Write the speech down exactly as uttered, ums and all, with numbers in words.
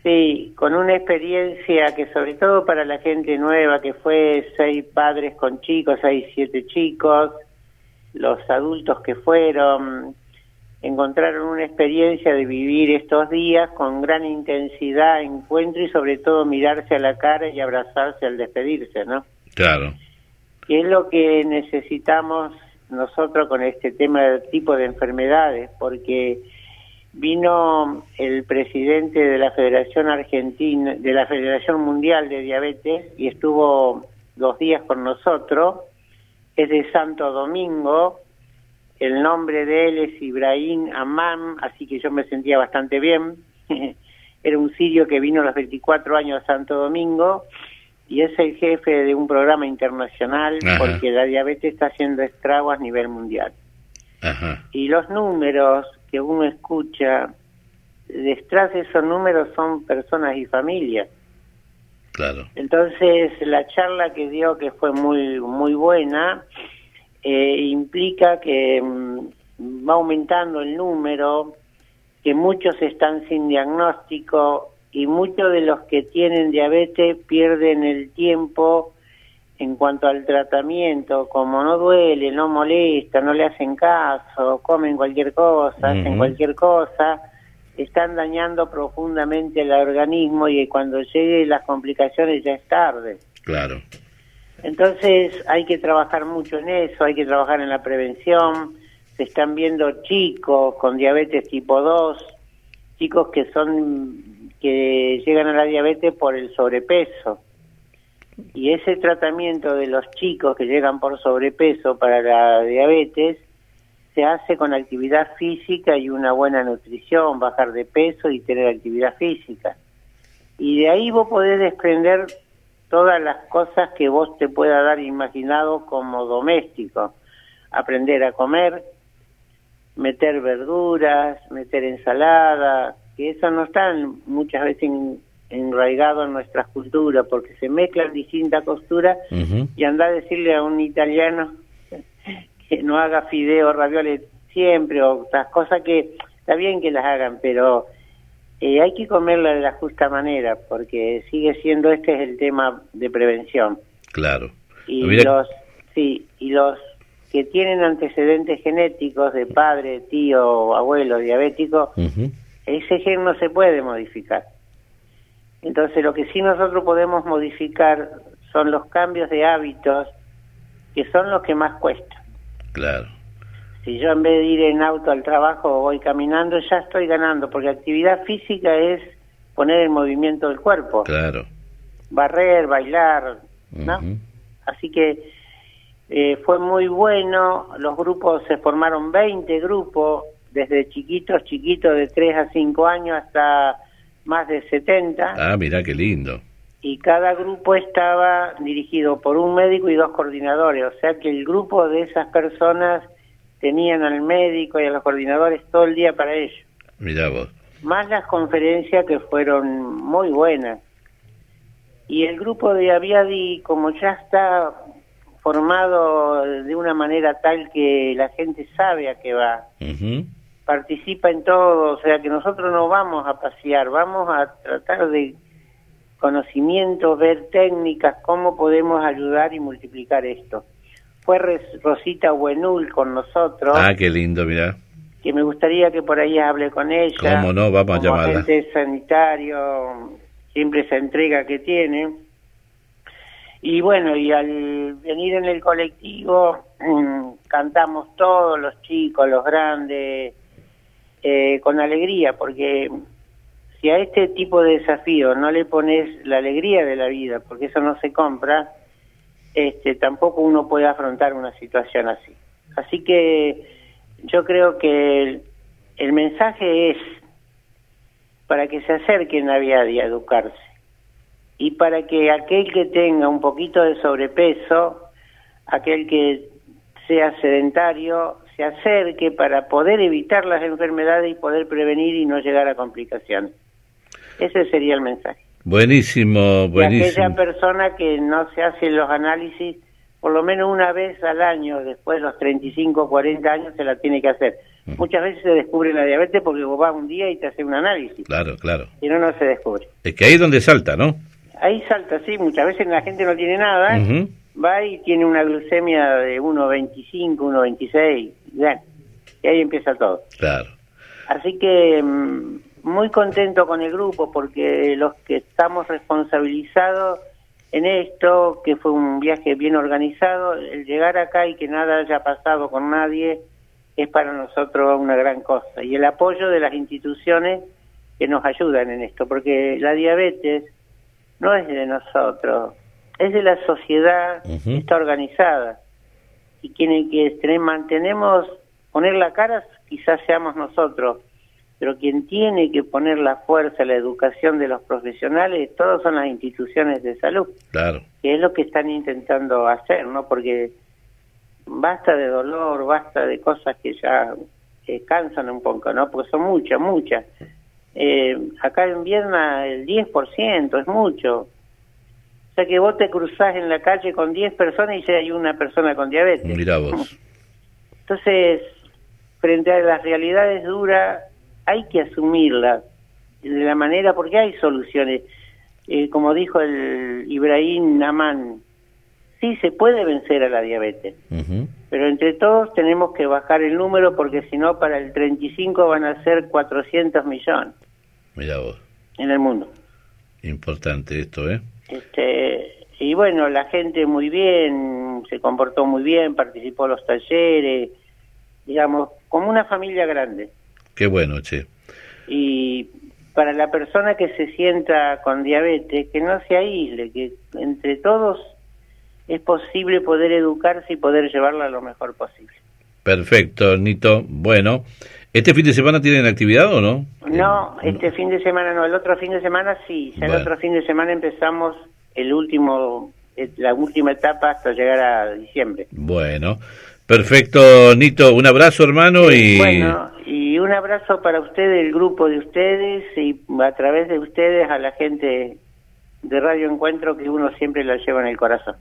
Sí, con una experiencia que sobre todo para la gente nueva, que fue seis padres con chicos, seis, siete chicos, los adultos que fueron, encontraron una experiencia de vivir estos días con gran intensidad, encuentro y sobre todo mirarse a la cara y abrazarse al despedirse, ¿no? Claro. Y es lo que necesitamos nosotros con este tema del tipo de enfermedades, porque vino el presidente de la Federación Argentina, de la Federación Mundial de Diabetes, y estuvo dos días con nosotros. Es de Santo Domingo, el nombre de él es Ibrahim Amam, así que yo me sentía bastante bien. Era un sirio que vino a los veinticuatro años a Santo Domingo, y es el jefe de un programa internacional. Ajá. Porque la diabetes está haciendo estragos a nivel mundial. Ajá. Y los números que uno escucha, detrás de esos números son personas y familias. Claro. Entonces, la charla que dio, que fue muy muy buena, eh, implica que mm, va aumentando el número, que muchos están sin diagnóstico, y muchos de los que tienen diabetes pierden el tiempo en cuanto al tratamiento. Como no duele, no molesta, no le hacen caso, comen cualquier cosa, uh-huh. hacen cualquier cosa, están dañando profundamente el organismo, y cuando lleguen las complicaciones ya es tarde. Claro. Entonces hay que trabajar mucho en eso, hay que trabajar en la prevención. Se están viendo chicos con diabetes tipo dos, chicos que son que llegan a la diabetes por el sobrepeso. Y ese tratamiento de los chicos que llegan por sobrepeso para la diabetes se hace con actividad física y una buena nutrición, bajar de peso y tener actividad física. Y de ahí vos podés desprender todas las cosas que vos te pueda dar imaginado como doméstico. Aprender a comer, meter verduras, meter ensalada, que eso no está muchas veces en, enraigado en nuestras culturas, porque se mezclan distintas costuras. Uh-huh. Y anda a decirle a un italiano que no haga fideos, ravioles siempre, o otras cosas que está bien que las hagan, pero eh, hay que comerla de la justa manera, porque sigue siendo, este es el tema de prevención. Claro. Y Mira... los sí y los que tienen antecedentes genéticos de padre, tío, abuelo diabético, uh-huh. ese gen no se puede modificar. Entonces lo que sí nosotros podemos modificar son los cambios de hábitos, que son los que más cuestan. Claro. Si yo en vez de ir en auto al trabajo voy caminando, ya estoy ganando, porque actividad física es poner en movimiento el cuerpo. Claro. Barrer, bailar, ¿no? Uh-huh. Así que eh, fue muy bueno. Los grupos, se formaron veinte grupos, desde chiquitos, chiquitos de tres a cinco años hasta más de setenta. Ah, mirá qué lindo. Y cada grupo estaba dirigido por un médico y dos coordinadores, o sea que el grupo de esas personas tenían al médico y a los coordinadores todo el día para ellos. Mirá vos. Más las conferencias, que fueron muy buenas. Y el grupo de Aviadi, como ya está formado de una manera tal que la gente sabe a qué va, uh-huh. participa en todo, o sea que nosotros no vamos a pasear, vamos a tratar de conocimiento, ver técnicas, cómo podemos ayudar y multiplicar esto. Fue Rosita Buenul con nosotros. Ah, qué lindo, mirá. Que me gustaría que por ahí hable con ella. Cómo no, vamos a llamarla. Como agente sanitario, siempre esa entrega que tiene. Y bueno, y al venir en el colectivo, mmm, cantamos todos, los chicos, los grandes, eh, con alegría, porque si a este tipo de desafío no le pones la alegría de la vida, porque eso no se compra, este, tampoco uno puede afrontar una situación así. Así que yo creo que el, el mensaje es para que se acerquen a Viadi a educarse, y para que aquel que tenga un poquito de sobrepeso, aquel que sea sedentario, se acerque para poder evitar las enfermedades y poder prevenir y no llegar a complicaciones. Ese sería el mensaje. Buenísimo, buenísimo. Y aquella persona que no se hace los análisis, por lo menos una vez al año, después de los treinta y cinco, cuarenta años, se la tiene que hacer. Ujú. Muchas veces se descubre la diabetes porque vos vas un día y te haces un análisis. Claro, claro. Si no, no se descubre. Es que ahí es donde salta, ¿no? Ahí salta, sí. Muchas veces la gente no tiene nada. Ujú. Va y tiene una glucemia de uno veinticinco, uno veintiséis. Bueno, y ahí empieza todo. Claro. Así que mm, muy contento con el grupo porque los que estamos responsabilizados en esto, que fue un viaje bien organizado, el llegar acá y que nada haya pasado con nadie es para nosotros una gran cosa. Y el apoyo de las instituciones que nos ayudan en esto, porque la diabetes no es de nosotros, es de la sociedad Ujú. que está organizada. Y quienes que tener- mantenemos, poner la cara, quizás seamos nosotros, pero quien tiene que poner la fuerza, la educación de los profesionales, todos son las instituciones de salud, Claro. que es lo que están intentando hacer, ¿no? Porque basta de dolor, basta de cosas que ya eh, cansan un poco, ¿no? Porque son muchas, muchas. Eh, acá en Viedma el diez por ciento es mucho. O sea que vos te cruzás en la calle con diez personas y ya hay una persona con diabetes. Mirá vos. Entonces, frente a las realidades duras, hay que asumirlas de la manera, porque hay soluciones. Eh, como dijo el Ibrahim Naman, sí se puede vencer a la diabetes, Ujú. pero entre todos tenemos que bajar el número porque si no para el treinta y cinco van a ser cuatrocientos millones Mirá vos. en el mundo. Importante esto, ¿eh? Este, y bueno, la gente muy bien, se comportó muy bien, participó en los talleres, digamos, como una familia grande. Qué bueno, che. Y para la persona que se sienta con diabetes, que no se aísle, que entre todos es posible poder educarse y poder llevarla lo mejor posible. Perfecto, Nito. Bueno, ¿este fin de semana tienen actividad o no? No, Eh, este fin de semana no, el otro fin de semana sí, ya Bueno. el otro fin de semana empezamos el último, eh, la última etapa hasta llegar a diciembre. Bueno, perfecto, Nito. Un abrazo, hermano, y... Bueno, y un abrazo para ustedes, el grupo de ustedes, y a través de ustedes a la gente de Radio Encuentro que uno siempre la lleva en el corazón.